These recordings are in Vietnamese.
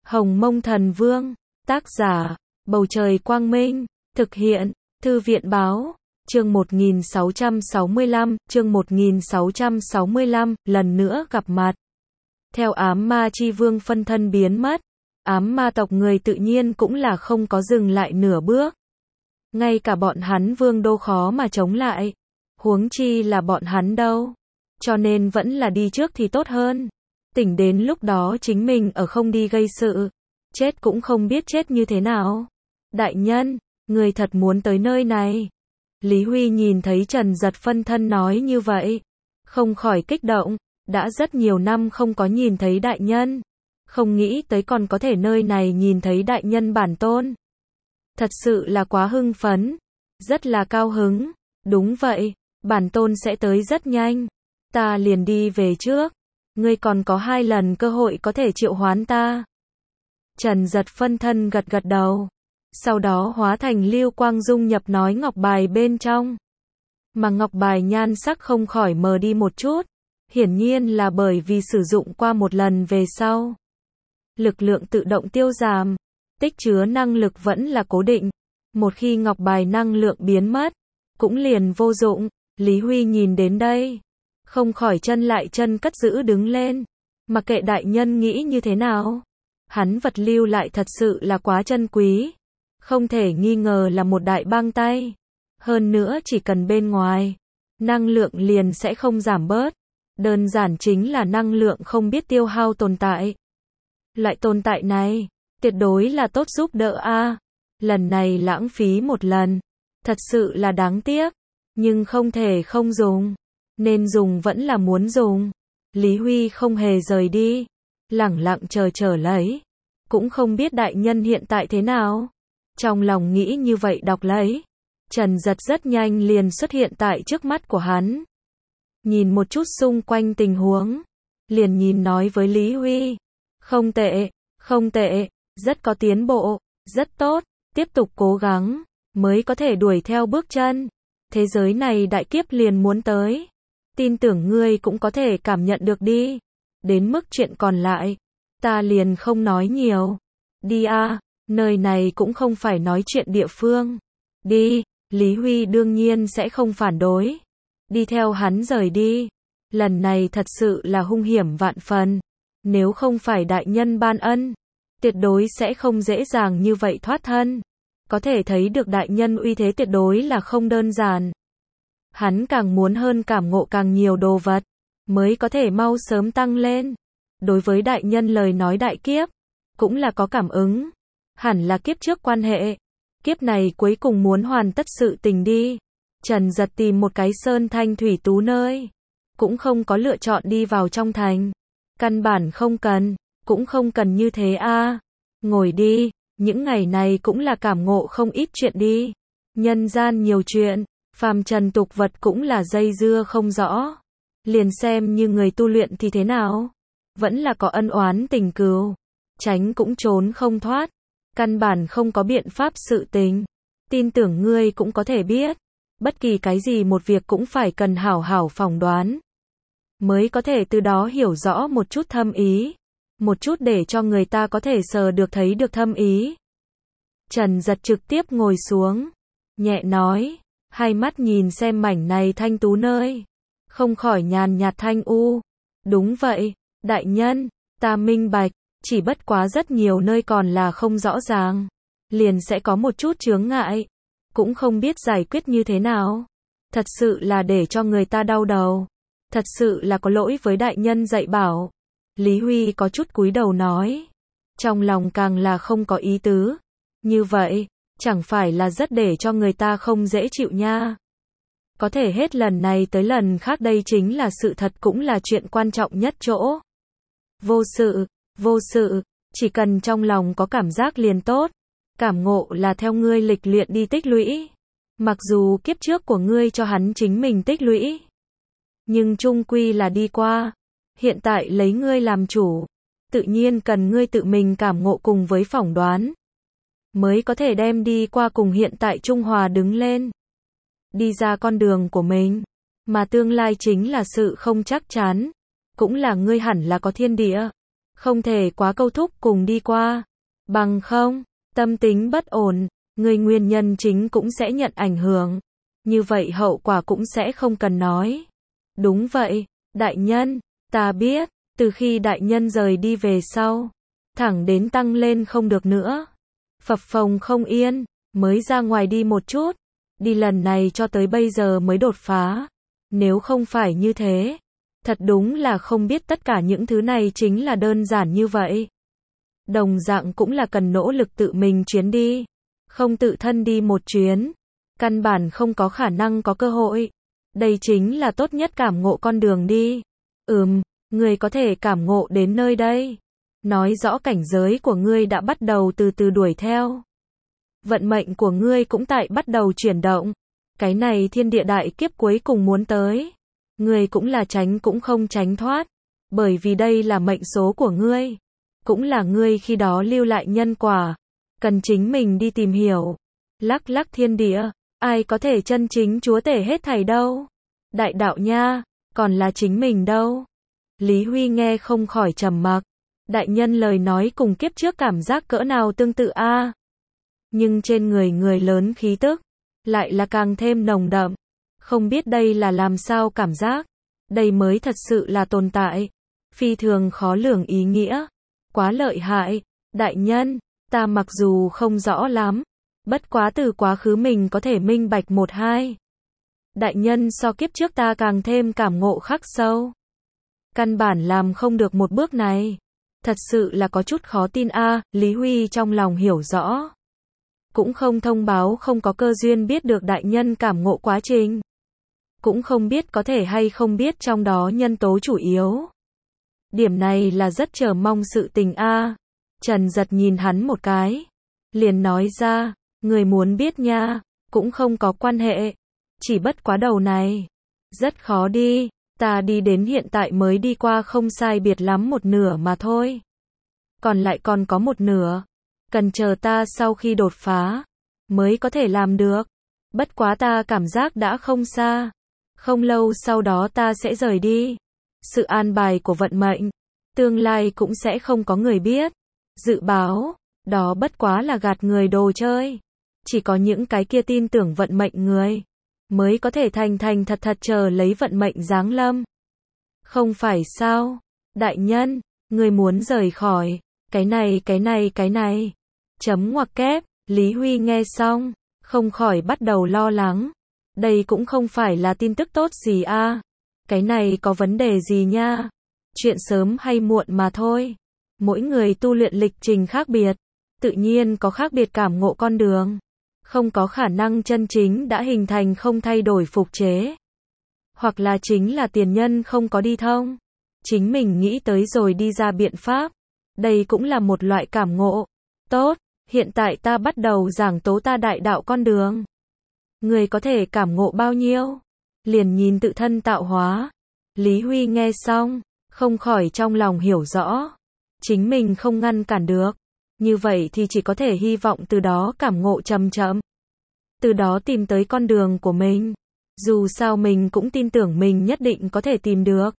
Hồng Mông Thần Vương, tác giả, Bầu Trời Quang Minh, thực hiện, Thư viện Báo, chương 1665, lần nữa gặp mặt. Theo ám ma chi vương phân thân biến mất, ám ma tộc người tự nhiên cũng là không có dừng lại nửa bước. Ngay cả bọn hắn vương đô khó mà chống lại, huống chi là bọn hắn đâu. Cho nên vẫn là đi trước thì tốt hơn. Tỉnh đến lúc đó chính mình ở không đi gây sự, chết cũng không biết chết như thế nào. Đại nhân, người thật muốn tới nơi này. Lý Huy nhìn thấy Trần Giật phân thân nói như vậy, không khỏi kích động, đã rất nhiều năm không có nhìn thấy đại nhân, không nghĩ tới còn có thể nơi này nhìn thấy đại nhân bản tôn. Thật sự là quá hưng phấn, rất là cao hứng, đúng vậy, bản tôn sẽ tới rất nhanh, ta liền đi về trước, ngươi còn có 2 lần cơ hội có thể triệu hoán ta. Trần Giật phân thân gật gật đầu, sau đó hóa thành lưu quang dung nhập nói ngọc bài bên trong. Mà ngọc bài nhan sắc không khỏi mờ đi một chút, hiển nhiên là bởi vì sử dụng qua một lần về sau. Lực lượng tự động tiêu giảm, tích chứa năng lực vẫn là cố định. Một khi ngọc bài năng lượng biến mất, cũng liền vô dụng. Lý Huy nhìn đến đây, không khỏi chân lại chân cất giữ đứng lên. Mặc kệ đại nhân nghĩ như thế nào, hắn vật lưu lại thật sự là quá chân quý. Không thể nghi ngờ là một đại bang tay. Hơn nữa chỉ cần bên ngoài, năng lượng liền sẽ không giảm bớt. Đơn giản chính là năng lượng không biết tiêu hao tồn tại. Loại tồn tại này, tuyệt đối là tốt giúp đỡ a. Lần này lãng phí một lần, thật sự là đáng tiếc, nhưng không thể không dùng, nên dùng vẫn là muốn dùng. Lý Huy không hề rời đi, lẳng lặng chờ lấy, cũng không biết đại nhân hiện tại thế nào. Trong lòng nghĩ như vậy đọc lấy, Trần Giật rất nhanh liền xuất hiện tại trước mắt của hắn. Nhìn một chút xung quanh tình huống, liền nhìn nói với Lý Huy, không tệ, rất có tiến bộ, rất tốt, tiếp tục cố gắng, mới có thể đuổi theo bước chân. Thế giới này đại kiếp liền muốn tới, tin tưởng ngươi cũng có thể cảm nhận được đi. Đến mức chuyện còn lại, ta liền không nói nhiều. Đi a, nơi này cũng không phải nói chuyện địa phương. Đi, Lý Huy đương nhiên sẽ không phản đối. Đi theo hắn rời đi. Lần này thật sự là hung hiểm vạn phần. Nếu không phải đại nhân ban ân, tuyệt đối sẽ không dễ dàng như vậy thoát thân. Có thể thấy được đại nhân uy thế tuyệt đối là không đơn giản. Hắn càng muốn hơn cảm ngộ càng nhiều đồ vật, mới có thể mau sớm tăng lên. Đối với đại nhân lời nói đại kiếp, cũng là có cảm ứng. Hẳn là kiếp trước quan hệ. Kiếp này cuối cùng muốn hoàn tất sự tình đi. Trần Giật tìm một cái sơn thanh thủy tú nơi, cũng không có lựa chọn đi vào trong thành. Căn bản không cần, cũng không cần như thế a. Ngồi đi, những ngày này cũng là cảm ngộ không ít chuyện đi. Nhân gian nhiều chuyện, phàm trần tục vật cũng là dây dưa không rõ. Liền xem như người tu luyện thì thế nào, vẫn là có ân oán tình cừu, tránh cũng trốn không thoát. Căn bản không có biện pháp sự tình. Tin tưởng ngươi cũng có thể biết, bất kỳ cái gì một việc cũng phải cần hảo hảo phỏng đoán, mới có thể từ đó hiểu rõ một chút thâm ý, một chút để cho người ta có thể sờ được thấy được thâm ý. Trần Giật trực tiếp ngồi xuống, nhẹ nói, hai mắt nhìn xem mảnh này thanh tú nơi, không khỏi nhàn nhạt thanh u. Đúng vậy, đại nhân, ta minh bạch, chỉ bất quá rất nhiều nơi còn là không rõ ràng, liền sẽ có một chút chướng ngại, cũng không biết giải quyết như thế nào. Thật sự là để cho người ta đau đầu. Thật sự là có lỗi với đại nhân dạy bảo. Lý Huy có chút cúi đầu nói, trong lòng càng là không có ý tứ. Như vậy, chẳng phải là rất để cho người ta không dễ chịu nha. Có thể hết lần này tới lần khác đây chính là sự thật cũng là chuyện quan trọng nhất chỗ. Vô sự, chỉ cần trong lòng có cảm giác liền tốt. Cảm ngộ là theo ngươi lịch luyện đi tích lũy. Mặc dù kiếp trước của ngươi cho hắn chính mình tích lũy, nhưng chung quy là đi qua. Hiện tại lấy ngươi làm chủ, tự nhiên cần ngươi tự mình cảm ngộ cùng với phỏng đoán, mới có thể đem đi qua cùng hiện tại trung hòa đứng lên. Đi ra con đường của mình, mà tương lai chính là sự không chắc chắn, cũng là ngươi hẳn là có thiên địa. Không thể quá câu thúc cùng đi qua. Bằng không, tâm tính bất ổn, người nguyên nhân chính cũng sẽ nhận ảnh hưởng. Như vậy hậu quả cũng sẽ không cần nói. Đúng vậy, đại nhân, ta biết, từ khi đại nhân rời đi về sau, thẳng đến tăng lên không được nữa. Phập phồng không yên, mới ra ngoài đi một chút. Đi lần này cho tới bây giờ mới đột phá. Nếu không phải như thế, thật đúng là không biết tất cả những thứ này chính là đơn giản như vậy. Đồng dạng cũng là cần nỗ lực tự mình chuyến đi. Không tự thân đi một chuyến, căn bản không có khả năng có cơ hội. Đây chính là tốt nhất cảm ngộ con đường đi. Ngươi có thể cảm ngộ đến nơi đây. Nói rõ cảnh giới của ngươi đã bắt đầu từ từ đuổi theo. Vận mệnh của ngươi cũng tại bắt đầu chuyển động. Cái này thiên địa đại kiếp cuối cùng muốn tới. Ngươi cũng là tránh cũng không tránh thoát. Bởi vì đây là mệnh số của ngươi. Cũng là ngươi khi đó lưu lại nhân quả. Cần chính mình đi tìm hiểu. Lắc lắc thiên địa, ai có thể chân chính chúa tể hết thảy đâu. Đại đạo nha, còn là chính mình đâu. Lý Huy nghe không khỏi trầm mặc. Đại nhân lời nói cùng kiếp trước cảm giác cỡ nào tương tự a. Nhưng trên người người lớn khí tức, lại là càng thêm nồng đậm. Không biết đây là làm sao cảm giác. Đây mới thật sự là tồn tại. Phi thường khó lường ý nghĩa. Quá lợi hại. Đại nhân, ta mặc dù không rõ lắm. Bất quá từ quá khứ mình có thể minh bạch một hai. Đại nhân so kiếp trước ta càng thêm cảm ngộ khắc sâu. Căn bản làm không được một bước này. Thật sự là có chút khó tin a. Lý Huy trong lòng hiểu rõ. Cũng không thông báo không có cơ duyên biết được đại nhân cảm ngộ quá trình. Cũng không biết có thể hay không biết trong đó nhân tố chủ yếu. Điểm này là rất chờ mong sự tình a. Trần Giật nhìn hắn một cái. Liền nói ra, người muốn biết nha, cũng không có quan hệ. Chỉ bất quá đầu này. Rất khó đi, ta đi đến hiện tại mới đi qua không sai biệt lắm một nửa mà thôi. Còn lại còn có một nửa. Cần chờ ta sau khi đột phá, mới có thể làm được. Bất quá ta cảm giác đã không xa. Không lâu sau đó ta sẽ rời đi. Sự an bài của vận mệnh, tương lai cũng sẽ không có người biết. Dự báo, đó bất quá là gạt người đồ chơi. Chỉ có những cái kia tin tưởng vận mệnh người, mới có thể thành thành thật thật chờ lấy vận mệnh giáng lâm. Không phải sao? Đại nhân, người muốn rời khỏi. Cái này. Chấm ngoặc kép, Lý Huy nghe xong, không khỏi bắt đầu lo lắng. Đây cũng không phải là tin tức tốt gì a. Cái này có vấn đề gì nha? Chuyện sớm hay muộn mà thôi. Mỗi người tu luyện lịch trình khác biệt, tự nhiên có khác biệt cảm ngộ con đường. Không có khả năng chân chính đã hình thành không thay đổi phục chế. Hoặc là chính là tiền nhân không có đi thông. Chính mình nghĩ tới rồi đi ra biện pháp. Đây cũng là một loại cảm ngộ. Tốt, hiện tại ta bắt đầu giảng tố ta đại đạo con đường. Người có thể cảm ngộ bao nhiêu? Liền nhìn tự thân tạo hóa. Lý Huy nghe xong, không khỏi trong lòng hiểu rõ. Chính mình không ngăn cản được. Như vậy thì chỉ có thể hy vọng từ đó cảm ngộ chậm chậm. Từ đó tìm tới con đường của mình. Dù sao mình cũng tin tưởng mình nhất định có thể tìm được.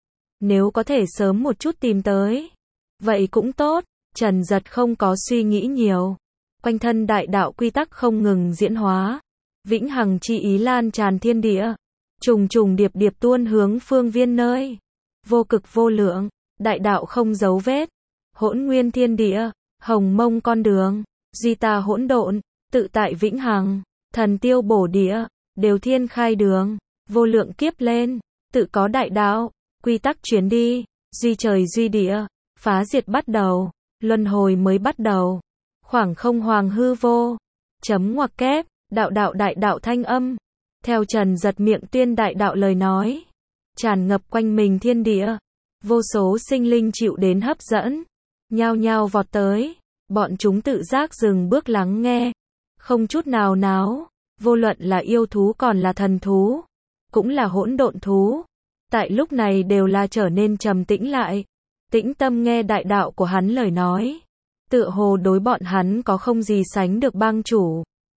Nếu có thể sớm một chút tìm tới, vậy cũng tốt. Trần Giật không có suy nghĩ nhiều. Quanh thân đại đạo quy tắc không ngừng diễn hóa. Vĩnh hằng chi ý lan tràn thiên địa. Trùng trùng điệp điệp tuôn hướng phương viên nơi. Vô cực vô lượng, đại đạo không dấu vết. Hỗn nguyên thiên địa, hồng mông con đường. Duy ta hỗn độn, tự tại vĩnh hằng. Thần tiêu bổ địa, đều thiên khai đường. Vô lượng kiếp lên, tự có đại đạo. Quy tắc chuyến đi, duy trời duy địa. Phá diệt bắt đầu, luân hồi mới bắt đầu. Khoảng không hoàng hư vô. Chấm ngoặc kép, đạo đạo đại đạo thanh âm. Theo Trần Giật miệng tuyên đại đạo lời nói. Tràn ngập quanh mình thiên địa. Vô số sinh linh chịu đến hấp dẫn. Nhao nhao vọt tới. Bọn chúng tự giác dừng bước lắng nghe. Không chút nào náo. Vô luận là yêu thú còn là thần thú. Cũng là hỗn độn thú. Tại lúc này đều là trở nên trầm tĩnh lại. Tĩnh tâm nghe đại đạo của hắn lời nói. Tựa hồ đối bọn hắn có không gì sánh được bang chủ.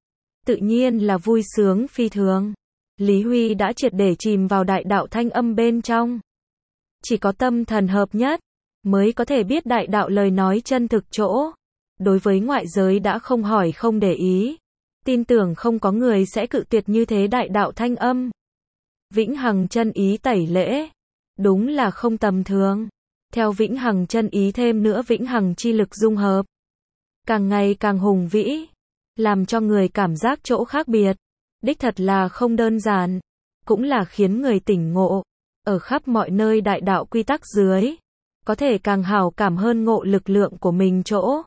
Tự nhiên là vui sướng phi thường. Lý Huy đã triệt để chìm vào đại đạo thanh âm bên trong. Chỉ có tâm thần hợp nhất, mới có thể biết đại đạo lời nói chân thực chỗ. Đối với ngoại giới đã không hỏi không để ý. Tin tưởng không có người sẽ cự tuyệt như thế đại đạo thanh âm. Vĩnh hằng chân ý tẩy lễ. Đúng là không tầm thường. Theo vĩnh hằng chân ý thêm nữa vĩnh hằng chi lực dung hợp. Càng ngày càng hùng vĩ. Làm cho người cảm giác chỗ khác biệt. Đích thật là không đơn giản. Cũng là khiến người tỉnh ngộ. Ở khắp mọi nơi đại đạo quy tắc dưới. Có thể càng hảo cảm hơn ngộ lực lượng của mình chỗ.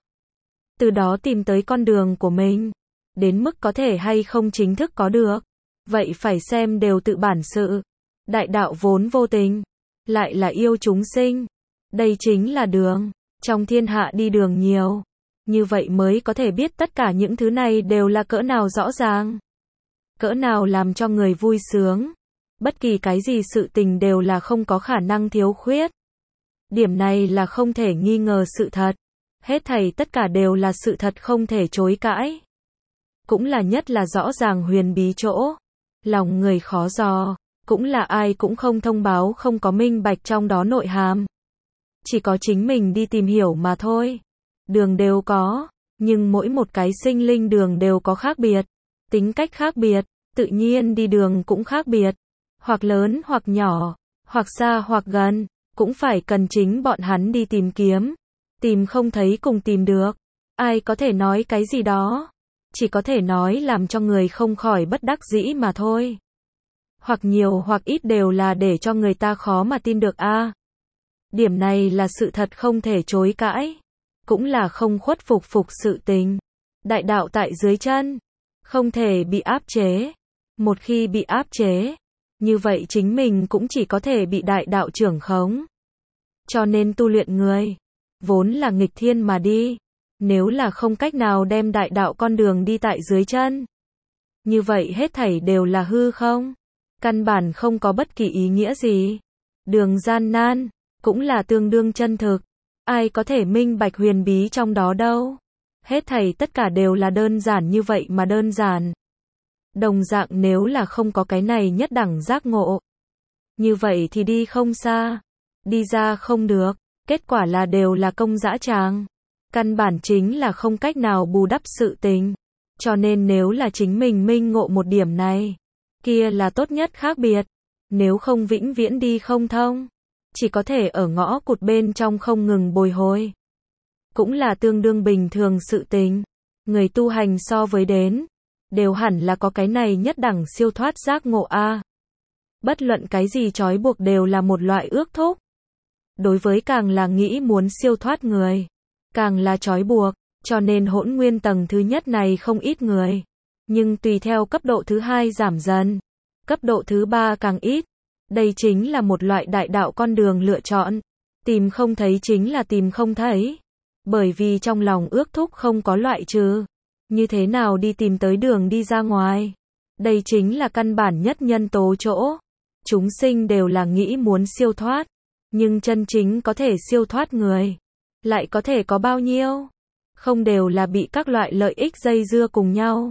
Từ đó tìm tới con đường của mình. Đến mức có thể hay không chính thức có được. Vậy phải xem đều tự bản sự. Đại đạo vốn vô tình. Lại là yêu chúng sinh. Đây chính là đường. Trong thiên hạ đi đường nhiều. Như vậy mới có thể biết tất cả những thứ này đều là cỡ nào rõ ràng. Cỡ nào làm cho người vui sướng. Bất kỳ cái gì sự tình đều là không có khả năng thiếu khuyết. Điểm này là không thể nghi ngờ sự thật. Hết thảy tất cả đều là sự thật không thể chối cãi. Cũng là nhất là rõ ràng huyền bí chỗ. Lòng người khó dò. Cũng là ai cũng không thông báo không có minh bạch trong đó nội hàm. Chỉ có chính mình đi tìm hiểu mà thôi. Đường đều có. Nhưng mỗi một cái sinh linh đường đều có khác biệt. Tính cách khác biệt. Tự nhiên đi đường cũng khác biệt. Hoặc lớn hoặc nhỏ. Hoặc xa hoặc gần. Cũng phải cần chính bọn hắn đi tìm kiếm. Tìm không thấy cùng tìm được. Ai có thể nói cái gì đó. Chỉ có thể nói làm cho người không khỏi bất đắc dĩ mà thôi. Hoặc nhiều hoặc ít đều là để cho người ta khó mà tin được a. Điểm này là sự thật không thể chối cãi. Cũng là không khuất phục sự tình. Đại đạo tại dưới chân. Không thể bị áp chế. Một khi bị áp chế. Như vậy chính mình cũng chỉ có thể bị đại đạo trưởng khống. Cho nên tu luyện người. Vốn là nghịch thiên mà đi. Nếu là không cách nào đem đại đạo con đường đi tại dưới chân. Như vậy hết thảy đều là hư không. Căn bản không có bất kỳ ý nghĩa gì. Đường gian nan. Cũng là tương đương chân thực. Ai có thể minh bạch huyền bí trong đó đâu. Hết thảy tất cả đều là đơn giản như vậy mà đơn giản. Đồng dạng nếu là không có cái này nhất đẳng giác ngộ. Như vậy thì đi không xa. Đi ra không được. Kết quả là đều là công dã tràng. Căn bản chính là không cách nào bù đắp sự tình. Cho nên nếu là chính mình minh ngộ một điểm này. Kia là tốt nhất khác biệt. Nếu không vĩnh viễn đi không thông. Chỉ có thể ở ngõ cụt bên trong không ngừng bồi hồi. Cũng là tương đương bình thường sự tình. Người tu hành so với đến. Đều hẳn là có cái này nhất đẳng siêu thoát giác ngộ a. Bất luận cái gì trói buộc đều là một loại ước thúc. Đối với càng là nghĩ muốn siêu thoát người. Càng là trói buộc. Cho nên hỗn nguyên tầng thứ nhất này không ít người. Nhưng tùy theo cấp độ thứ hai giảm dần. Cấp độ thứ ba càng ít. Đây chính là một loại đại đạo con đường lựa chọn. Tìm không thấy chính là tìm không thấy. Bởi vì trong lòng ước thúc không có loại trừ. Như thế nào đi tìm tới đường đi ra ngoài. Đây chính là căn bản nhất nhân tố chỗ. Chúng sinh đều là nghĩ muốn siêu thoát. Nhưng chân chính có thể siêu thoát người. Lại có thể có bao nhiêu? Không đều là bị các loại lợi ích dây dưa cùng nhau.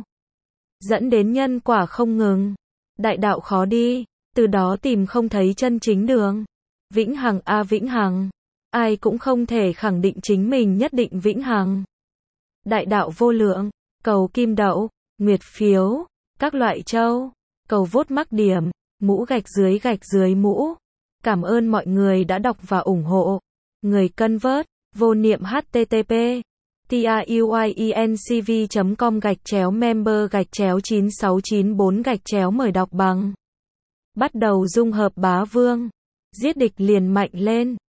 Dẫn đến nhân quả không ngừng. Đại đạo khó đi. Từ đó tìm không thấy chân chính đường. Vĩnh hằng a vĩnh hằng. Ai cũng không thể khẳng định chính mình nhất định vĩnh hằng. Đại đạo vô lượng. Cầu kim đậu, nguyệt phiếu, các loại châu. Cầu vote mắc điểm, mũ gạch dưới mũ. Cảm ơn mọi người đã đọc và ủng hộ. Người cân vớt, vô niệm http tiuyenc.com/member/9694- mời đọc bằng. Bắt đầu dung hợp bá vương. Giết địch liền mạnh lên.